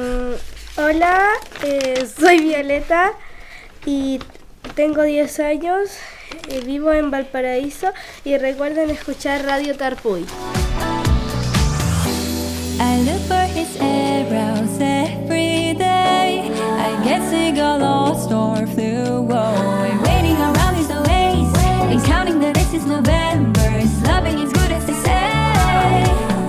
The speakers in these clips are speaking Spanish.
Hola, soy Violeta y tengo 10 años, vivo en Valparaíso y recuerden escuchar Radio Tarpuy. I look for his arrows every day. I guess he got lost or flew away. Waiting around his ways and counting the days since November. His loving is good as they say.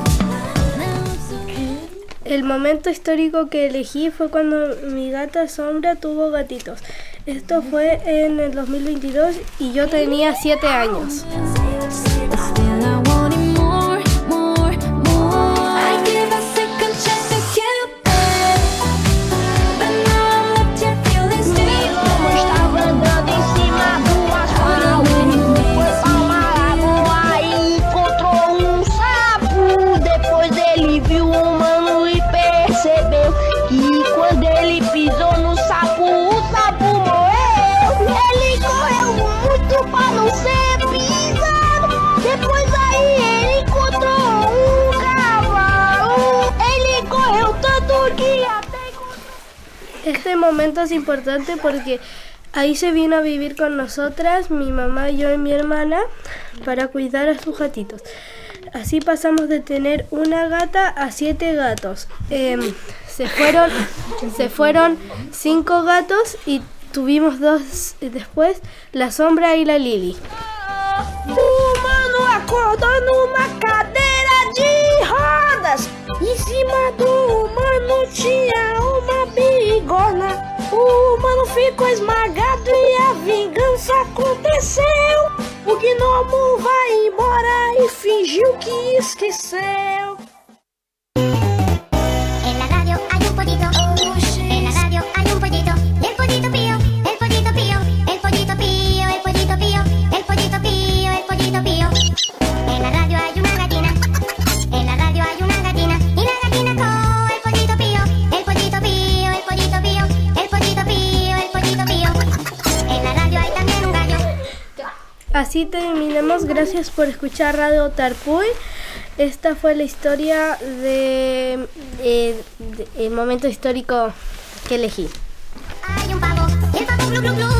El momento histórico que elegí fue cuando mi gata Sombra tuvo gatitos. Esto fue en el 2022 y yo tenía 7 años. Still I want him more, more, more. I give a second chance to Cupid, but now I'm left here feeling stupid. Estava andando em cima do asfalto, foi pra uma lagoa e encontrou sapo. Depois ele viu um mano e percebeu que quando ele pisou no sapo, o sapo morreu. Ele correu muito pra não ser pisado. Depois aí ele encontrou cavalo. Ele correu tanto que até Este momento es importante porque ahí se vino a vivir con nosotras, mi mamá, yo y mi hermana, para cuidar a sus gatitos. Así pasamos de tener una gata a 7 gatos. Se fueron 5 gatos y tuvimos 2 después, la Sombra y la Lili. o mano acordou numa cadeira de rodas. Em cima do humano tinha uma bigorna. O humano ficou esmagado e a vingança aconteceu. O gnomo vai embora e fingiu que esqueceu. En la radio hay un pollito, en la radio hay un pollito, el pollito pío, el pollito pío, el pollito pío, el pollito pío, el pollito pío, el pollito pío. En la radio hay una gallina, en la radio hay una gallina, y la gallina coo, el pollito pío, el pollito pío, el pollito pío, el pollito pío, el pollito pío. En la radio hay también un gallo. Así terminamos. Gracias por escuchar Radio Tarpuy. Esta fue la historia del momento histórico que elegí. Hay un pavo, y el pavo glu glu glu.